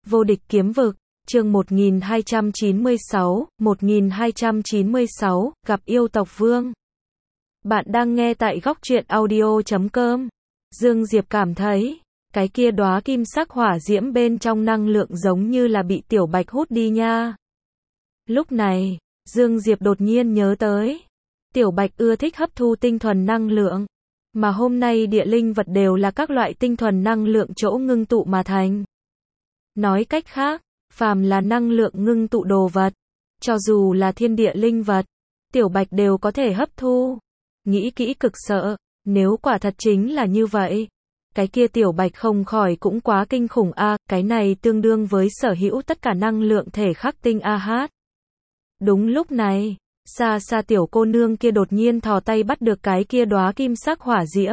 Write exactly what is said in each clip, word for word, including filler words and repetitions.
Vô địch kiếm vực, chương một nghìn hai trăm chín mươi sáu, một nghìn hai trăm chín mươi sáu, gặp yêu tộc vương. Bạn đang nghe tại góc truyện audio chấm com. Dương Diệp cảm thấy, cái kia đóa kim sắc hỏa diễm bên trong năng lượng giống như là bị Tiểu Bạch hút đi nha. Lúc này, Dương Diệp đột nhiên nhớ tới, Tiểu Bạch ưa thích hấp thu tinh thuần năng lượng, mà hôm nay địa linh vật đều là các loại tinh thuần năng lượng chỗ ngưng tụ mà thành. Nói cách khác, phàm là năng lượng ngưng tụ đồ vật, cho dù là thiên địa linh vật, Tiểu Bạch đều có thể hấp thu. Nghĩ kỹ cực sợ, nếu quả thật chính là như vậy, cái kia Tiểu Bạch không khỏi cũng quá kinh khủng a, à, cái này tương đương với sở hữu tất cả năng lượng thể khắc tinh a hát. Đúng lúc này, xa xa tiểu cô nương kia đột nhiên thò tay bắt được cái kia đóa kim sắc hỏa diễm.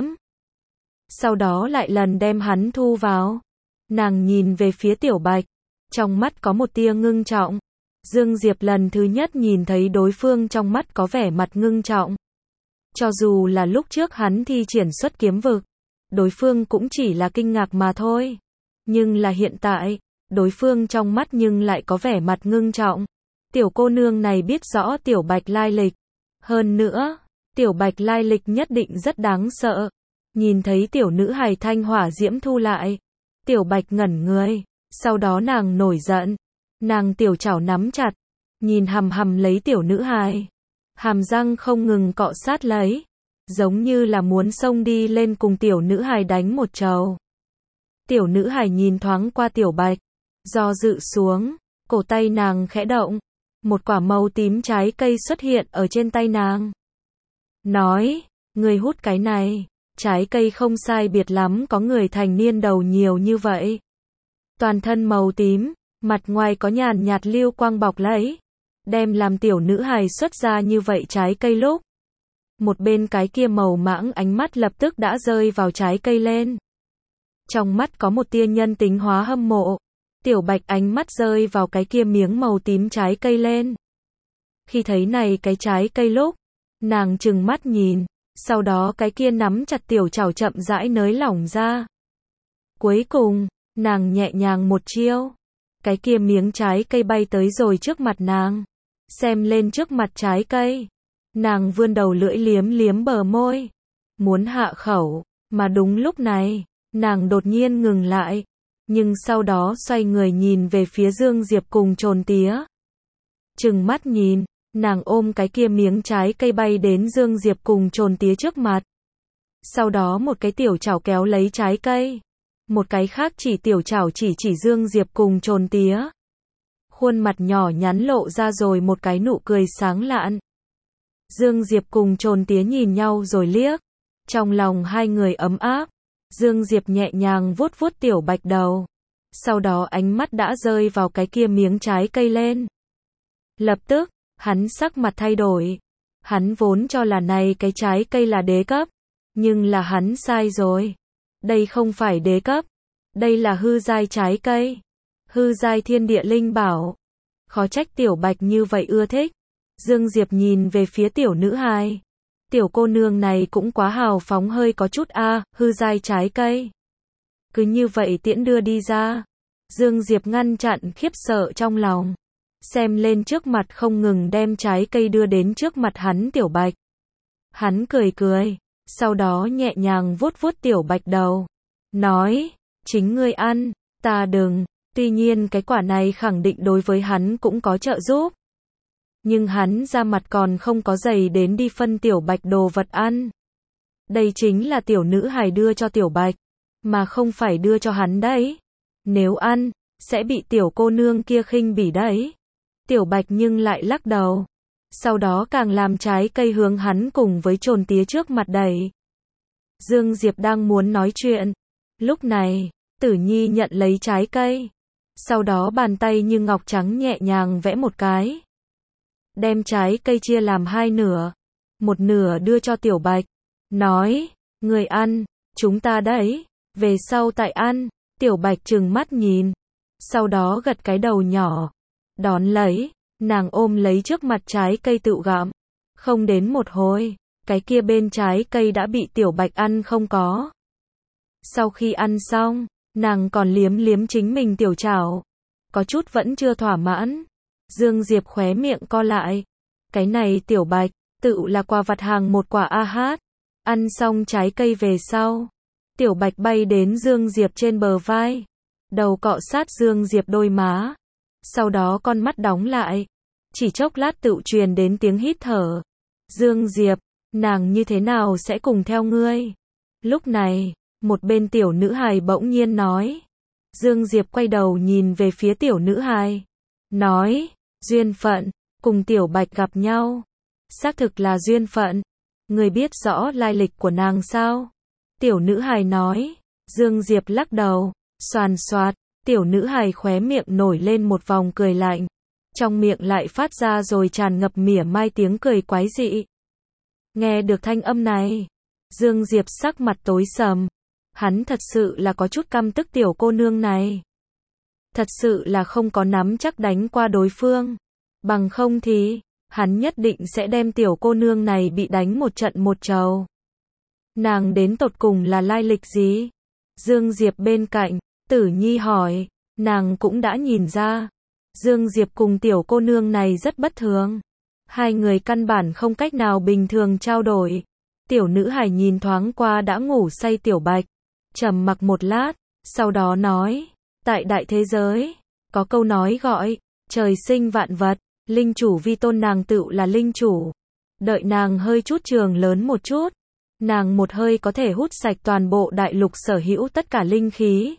Sau đó lại lần đem hắn thu vào. Nàng nhìn về phía Tiểu Bạch, trong mắt có một tia ngưng trọng. Dương Diệp lần thứ nhất nhìn thấy đối phương trong mắt có vẻ mặt ngưng trọng. Cho dù là lúc trước hắn thi triển xuất kiếm vực, đối phương cũng chỉ là kinh ngạc mà thôi. Nhưng là hiện tại, đối phương trong mắt nhưng lại có vẻ mặt ngưng trọng. Tiểu cô nương này biết rõ Tiểu Bạch lai lịch. Hơn nữa, Tiểu Bạch lai lịch nhất định rất đáng sợ. Nhìn thấy tiểu nữ hài thanh hỏa diễm thu lại, Tiểu Bạch ngẩn người, sau đó nàng nổi giận. Nàng tiểu chảo nắm chặt, nhìn hằm hằm lấy tiểu nữ hài. Hàm răng không ngừng cọ sát lấy, giống như là muốn xông đi lên cùng tiểu nữ hài đánh một trầu. Tiểu nữ hài nhìn thoáng qua Tiểu Bạch, do dự xuống, cổ tay nàng khẽ động. Một quả màu tím trái cây xuất hiện ở trên tay nàng. Nói, người hút cái này, trái cây không sai biệt lắm có người thành niên đầu nhiều như vậy. Toàn thân màu tím, mặt ngoài có nhàn nhạt lưu quang bọc lấy. Đem làm tiểu nữ hài xuất ra như vậy trái cây lúc. Một bên cái kia màu mãng ánh mắt lập tức đã rơi vào trái cây lên. Trong mắt có một tia nhân tính hóa hâm mộ. Tiểu Bạch ánh mắt rơi vào cái kia miếng màu tím trái cây lên. Khi thấy này cái trái cây lúc, nàng trừng mắt nhìn, sau đó cái kia nắm chặt tiểu chảo chậm rãi nới lỏng ra. Cuối cùng, nàng nhẹ nhàng một chiêu, cái kia miếng trái cây bay tới rồi trước mặt nàng. Xem lên trước mặt trái cây, nàng vươn đầu lưỡi liếm liếm bờ môi, muốn hạ khẩu, mà đúng lúc này, nàng đột nhiên ngừng lại. Nhưng sau đó xoay người nhìn về phía Dương Diệp cùng Trồn Tía. Trừng mắt nhìn, nàng ôm cái kia miếng trái cây bay đến Dương Diệp cùng Trồn Tía trước mặt. Sau đó một cái tiểu chảo kéo lấy trái cây. Một cái khác chỉ tiểu chảo chỉ chỉ Dương Diệp cùng Trồn Tía. Khuôn mặt nhỏ nhắn lộ ra rồi một cái nụ cười sáng lạn. Dương Diệp cùng Trồn Tía nhìn nhau rồi liếc. Trong lòng hai người ấm áp. Dương Diệp nhẹ nhàng vuốt vuốt Tiểu Bạch đầu. Sau đó ánh mắt đã rơi vào cái kia miếng trái cây lên. Lập tức, hắn sắc mặt thay đổi. Hắn vốn cho là này cái trái cây là đế cấp. Nhưng là hắn sai rồi. Đây không phải đế cấp. Đây là hư giai trái cây. Hư giai thiên địa linh bảo. Khó trách Tiểu Bạch như vậy ưa thích. Dương Diệp nhìn về phía tiểu nữ hài. Tiểu cô nương này cũng quá hào phóng hơi có chút a, à, hư giai trái cây. Cứ như vậy tiễn đưa đi ra. Dương Diệp ngăn chặn khiếp sợ trong lòng. Xem lên trước mặt không ngừng đem trái cây đưa đến trước mặt hắn Tiểu Bạch. Hắn cười cười, sau đó nhẹ nhàng vuốt vuốt Tiểu Bạch đầu. Nói, chính ngươi ăn, ta đừng. Tuy nhiên cái quả này khẳng định đối với hắn cũng có trợ giúp. Nhưng hắn ra mặt còn không có dày đến đi phân Tiểu Bạch đồ vật ăn. Đây chính là tiểu nữ hài đưa cho Tiểu Bạch, mà không phải đưa cho hắn đấy. Nếu ăn, sẽ bị tiểu cô nương kia khinh bỉ đấy. Tiểu Bạch nhưng lại lắc đầu. Sau đó càng làm trái cây hướng hắn cùng với Trồn Tía trước mặt đẩy. Dương Diệp đang muốn nói chuyện. Lúc này, Tử Nhi nhận lấy trái cây. Sau đó bàn tay như ngọc trắng nhẹ nhàng vẽ một cái. Đem trái cây chia làm hai nửa. Một nửa đưa cho Tiểu Bạch. Nói, người ăn, chúng ta đấy. Về sau tại ăn. Tiểu Bạch trừng mắt nhìn. Sau đó gật cái đầu nhỏ. Đón lấy, nàng ôm lấy trước mặt trái cây tự gặm. Không đến một hồi, cái kia bên trái cây đã bị Tiểu Bạch ăn không có. Sau khi ăn xong, nàng còn liếm liếm chính mình tiểu chảo. có chút vẫn chưa thỏa mãn. Dương Diệp khóe miệng co lại. Cái này Tiểu Bạch, tự là quà vặt hàng một quả a hát. Ăn xong trái cây về sau, Tiểu Bạch bay đến Dương Diệp trên bờ vai, đầu cọ sát Dương Diệp đôi má, sau đó con mắt đóng lại, chỉ chốc lát tự truyền đến tiếng hít thở. Dương Diệp, nàng như thế nào sẽ cùng theo ngươi? Lúc này, một bên tiểu nữ hài bỗng nhiên nói. Dương Diệp quay đầu nhìn về phía tiểu nữ hài, nói, duyên phận, cùng Tiểu Bạch gặp nhau, xác thực là duyên phận. Ngươi biết rõ lai lịch của nàng sao? Tiểu nữ hài nói. Dương Diệp lắc đầu, xoàn xoạt, tiểu nữ hài khóe miệng nổi lên một vòng cười lạnh, trong miệng lại phát ra rồi tràn ngập mỉa mai tiếng cười quái dị. Nghe được thanh âm này, Dương Diệp sắc mặt tối sầm, hắn thật sự là có chút căm tức tiểu cô nương này. Thật sự là không có nắm chắc đánh qua đối phương, bằng không thì hắn nhất định sẽ đem tiểu cô nương này bị đánh một trận một trầu. Nàng đến tột cùng là lai lịch gì? Dương Diệp bên cạnh, Tử Nhi hỏi, nàng cũng đã nhìn ra. Dương Diệp cùng tiểu cô nương này rất bất thường. Hai người căn bản không cách nào bình thường trao đổi. Tiểu nữ hài nhìn thoáng qua đã ngủ say Tiểu Bạch, trầm mặc một lát, sau đó nói, tại đại thế giới, có câu nói gọi, trời sinh vạn vật, linh chủ vi tôn, nàng tự là linh chủ. Đợi nàng hơi chút trường lớn một chút, nàng một hơi có thể hút sạch toàn bộ đại lục sở hữu tất cả linh khí.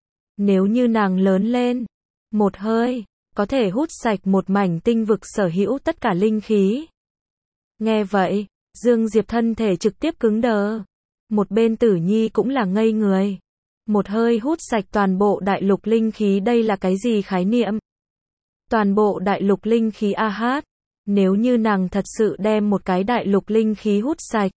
Nếu như nàng lớn lên, một hơi có thể hút sạch một mảnh tinh vực sở hữu tất cả linh khí. Nghe vậy, Dương Diệp thân thể trực tiếp cứng đờ. Một bên Tử Nhi cũng là ngây người. Một hơi hút sạch toàn bộ đại lục linh khí, đây là cái gì khái niệm? Toàn bộ đại lục linh khí a hát. Nếu như nàng thật sự đem một cái đại lục linh khí hút sạch,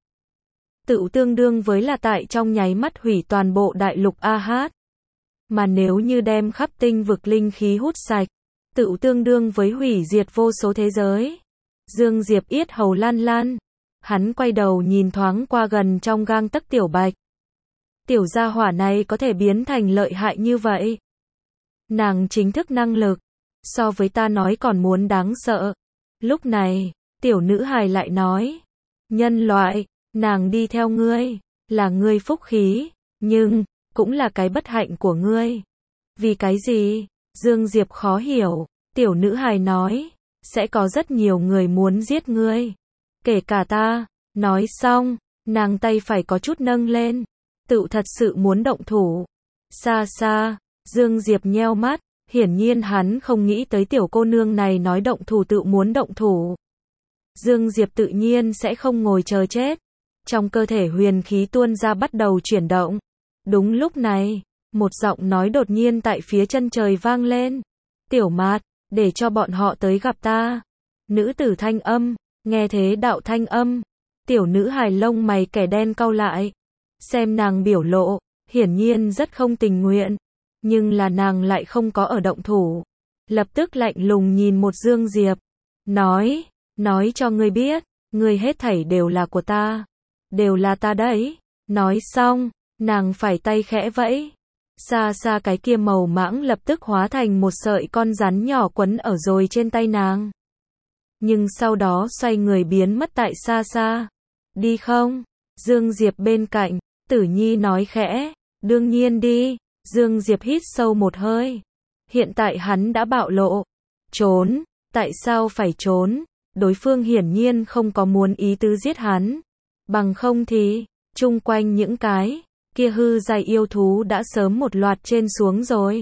tự tương đương với là tại trong nháy mắt hủy toàn bộ đại lục a hát. Mà nếu như đem khắp tinh vực linh khí hút sạch, tự tương đương với hủy diệt vô số thế giới. Dương Diệp yết hầu lan lan. Hắn quay đầu nhìn thoáng qua gần trong gang tấc Tiểu Bạch. Tiểu gia hỏa này có thể biến thành lợi hại như vậy. Nàng chính thức năng lực, so với ta nói còn muốn đáng sợ. Lúc này, tiểu nữ hài lại nói, nhân loại, nàng đi theo ngươi, là ngươi phúc khí, nhưng, cũng là cái bất hạnh của ngươi. Vì cái gì? Dương Diệp khó hiểu. Tiểu nữ hài nói, sẽ có rất nhiều người muốn giết ngươi, kể cả ta. Nói xong, nàng tay phải có chút nâng lên, tự thật sự muốn động thủ. Xa xa, Dương Diệp nheo mắt, hiển nhiên hắn không nghĩ tới tiểu cô nương này nói động thủ tự muốn động thủ. Dương Diệp tự nhiên sẽ không ngồi chờ chết. Trong cơ thể huyền khí tuôn ra bắt đầu chuyển động. Đúng lúc này, một giọng nói đột nhiên tại phía chân trời vang lên. Tiểu Mạt, để cho bọn họ tới gặp ta. Nữ tử thanh âm, nghe thế đạo thanh âm. Tiểu nữ hài lông mày kẻ đen cau lại. Xem nàng biểu lộ, hiển nhiên rất không tình nguyện. Nhưng là nàng lại không có ở động thủ. Lập tức lạnh lùng nhìn một Dương Diệp. Nói, nói cho ngươi biết, ngươi hết thảy đều là của ta. Đều là ta đấy. Nói xong, nàng phải tay khẽ vẫy. Xa xa cái kia màu mãng lập tức hóa thành một sợi con rắn nhỏ quấn ở rồi trên tay nàng. Nhưng sau đó xoay người biến mất tại xa xa. Đi không? Dương Diệp bên cạnh, Tử Nhi nói khẽ. Đương nhiên đi. Dương Diệp hít sâu một hơi. Hiện tại hắn đã bạo lộ. Trốn. Tại sao phải trốn? Đối phương hiển nhiên không có muốn ý tứ giết hắn. Bằng không thì, chung quanh những cái kia hư dài yêu thú đã sớm một loạt trên xuống rồi.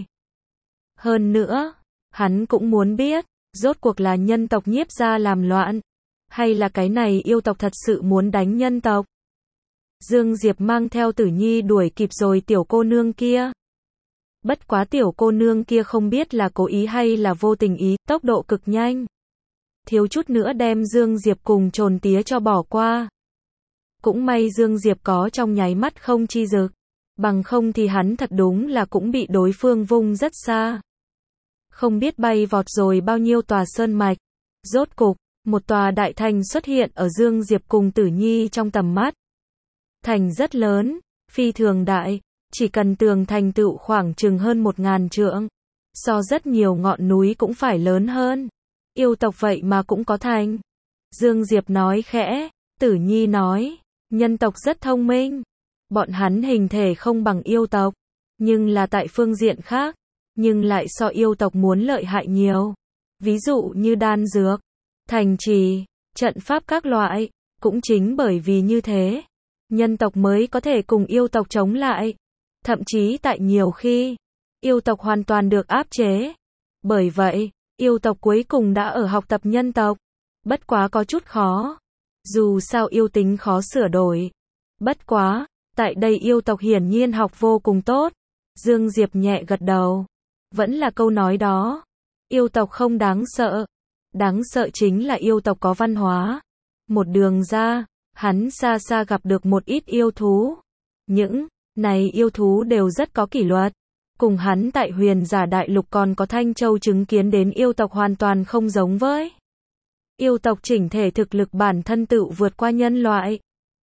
Hơn nữa, hắn cũng muốn biết, rốt cuộc là nhân tộc Nhiếp gia làm loạn, hay là cái này yêu tộc thật sự muốn đánh nhân tộc. Dương Diệp mang theo Tử Nhi đuổi kịp rồi tiểu cô nương kia. Bất quá tiểu cô nương kia không biết là cố ý hay là vô tình ý, tốc độ cực nhanh. Thiếu chút nữa đem Dương Diệp cùng trồn tía cho bỏ qua. Cũng may Dương Diệp có trong nháy mắt không chi dực. Bằng không thì hắn thật đúng là cũng bị đối phương vung rất xa. Không biết bay vọt rồi bao nhiêu tòa sơn mạch. Rốt cục, một tòa đại thành xuất hiện ở Dương Diệp cùng Tử Nhi trong tầm mắt. Thành rất lớn, phi thường đại, chỉ cần tường thành tựu khoảng chừng hơn một ngàn trượng. so rất nhiều ngọn núi cũng phải lớn hơn. Yêu tộc vậy mà cũng có thành. Dương Diệp nói khẽ, Tử Nhi nói, nhân tộc rất thông minh. Bọn hắn hình thể không bằng yêu tộc, nhưng là tại phương diện khác, nhưng lại so yêu tộc muốn lợi hại nhiều. Ví dụ như đan dược, thành trì, trận pháp các loại, cũng chính bởi vì như thế, nhân tộc mới có thể cùng yêu tộc chống lại. Thậm chí tại nhiều khi, yêu tộc hoàn toàn được áp chế. Bởi vậy, yêu tộc cuối cùng đã ở học tập nhân tộc. Bất quá có chút khó. Dù sao yêu tính khó sửa đổi. Bất quá, tại đây yêu tộc hiển nhiên học vô cùng tốt. Dương Diệp nhẹ gật đầu. Vẫn là câu nói đó. Yêu tộc không đáng sợ. Đáng sợ chính là yêu tộc có văn hóa. Một đường ra, hắn xa xa gặp được một ít yêu thú. Những này yêu thú đều rất có kỷ luật. Cùng hắn tại Huyền Giả Đại Lục còn có Thanh Châu chứng kiến đến yêu tộc hoàn toàn không giống với. Yêu tộc chỉnh thể thực lực bản thân tự vượt qua nhân loại.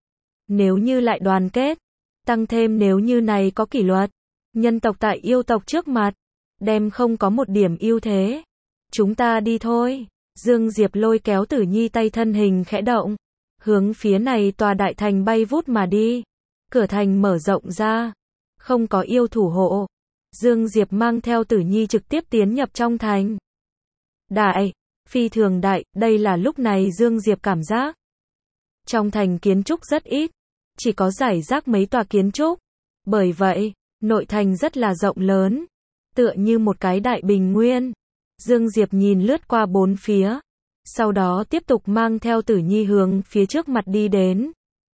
Nếu như lại đoàn kết, tăng thêm nếu như này có kỷ luật, nhân tộc tại yêu tộc trước mặt, đem không có một điểm ưu thế. Chúng ta đi thôi. Dương Diệp lôi kéo Tử Nhi tay thân hình khẽ động, hướng phía này tòa đại thành bay vút mà đi. Cửa thành mở rộng ra, không có yêu thủ hộ. Dương Diệp mang theo Tử Nhi trực tiếp tiến nhập trong thành. Đại, phi thường đại, đây là lúc này Dương Diệp cảm giác. Trong thành kiến trúc rất ít, chỉ có rải rác mấy tòa kiến trúc. Bởi vậy, nội thành rất là rộng lớn, tựa như một cái đại bình nguyên. Dương Diệp nhìn lướt qua bốn phía, sau đó tiếp tục mang theo Tử Nhi hướng phía trước mặt đi đến.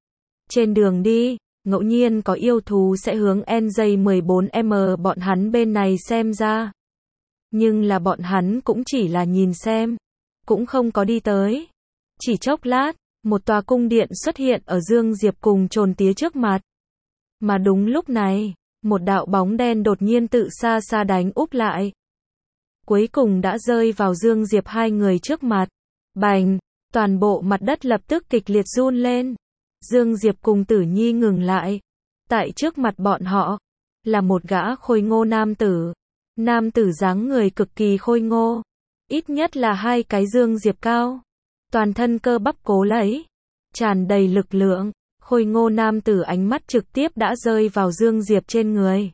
Trên đường đi, ngẫu nhiên có yêu thú sẽ hướng N J mười bốn M bọn hắn bên này xem ra. Nhưng là bọn hắn cũng chỉ là nhìn xem, cũng không có đi tới. Chỉ chốc lát, một tòa cung điện xuất hiện ở Dương Diệp cùng Trồn Tía trước mặt. Mà đúng lúc này, một đạo bóng đen đột nhiên tự xa xa đánh úp lại. Cuối cùng đã rơi vào Dương Diệp hai người trước mặt. Bành, toàn bộ mặt đất lập tức kịch liệt run lên. Dương Diệp cùng Tử Nhi ngừng lại. Tại trước mặt bọn họ, là một gã khôi ngô nam tử. Nam tử dáng người cực kỳ khôi ngô. Ít nhất là hai cái Dương Diệp cao. Toàn thân cơ bắp cố lấy. Tràn đầy lực lượng. Khôi ngô nam tử ánh mắt trực tiếp đã rơi vào Dương Diệp trên người.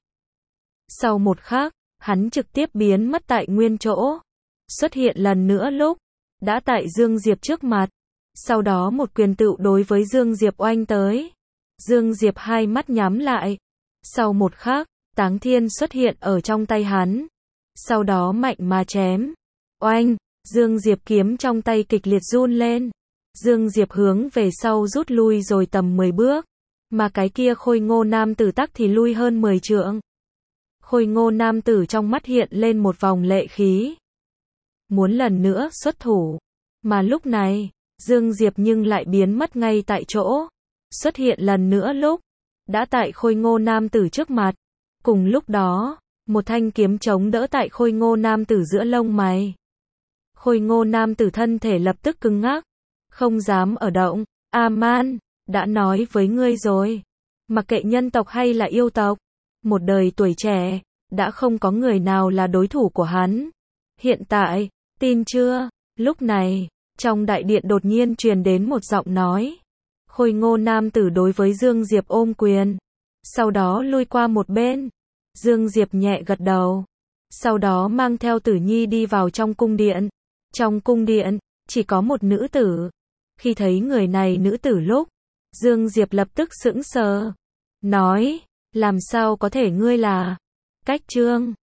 Sau một khắc, hắn trực tiếp biến mất tại nguyên chỗ. Xuất hiện lần nữa lúc, đã tại Dương Diệp trước mặt. Sau đó một quyền tựu đối với Dương Diệp oanh tới. Dương Diệp hai mắt nhắm lại. Sau một khắc, Táng Thiên xuất hiện ở trong tay hắn. Sau đó mạnh mà chém. Oanh, Dương Diệp kiếm trong tay kịch liệt run lên. Dương Diệp hướng về sau rút lui rồi tầm mười bước. Mà cái kia khôi ngô nam tử tắc thì lui hơn mười trượng. Khôi ngô nam tử trong mắt hiện lên một vòng lệ khí. Muốn lần nữa xuất thủ. Mà lúc này, Dương Diệp nhưng lại biến mất ngay tại chỗ. Xuất hiện lần nữa lúc, đã tại khôi ngô nam tử trước mặt. Cùng lúc đó, một thanh kiếm chống đỡ tại khôi ngô nam tử giữa lông mày. Khôi ngô nam tử thân thể lập tức cứng ngắc. Không dám ở động. A-man, đã nói với ngươi rồi. Mặc kệ nhân tộc hay là yêu tộc. Một đời tuổi trẻ, đã không có người nào là đối thủ của hắn. Hiện tại, tin chưa? Lúc này, trong đại điện đột nhiên truyền đến một giọng nói. Khôi ngô nam tử đối với Dương Diệp ôm quyền. Sau đó lui qua một bên. Dương Diệp nhẹ gật đầu. Sau đó mang theo Tử Nhi đi vào trong cung điện. Trong cung điện, chỉ có một nữ tử. Khi thấy người này nữ tử lúc, Dương Diệp lập tức sững sờ. Nói, làm sao có thể ngươi là Cách Trương?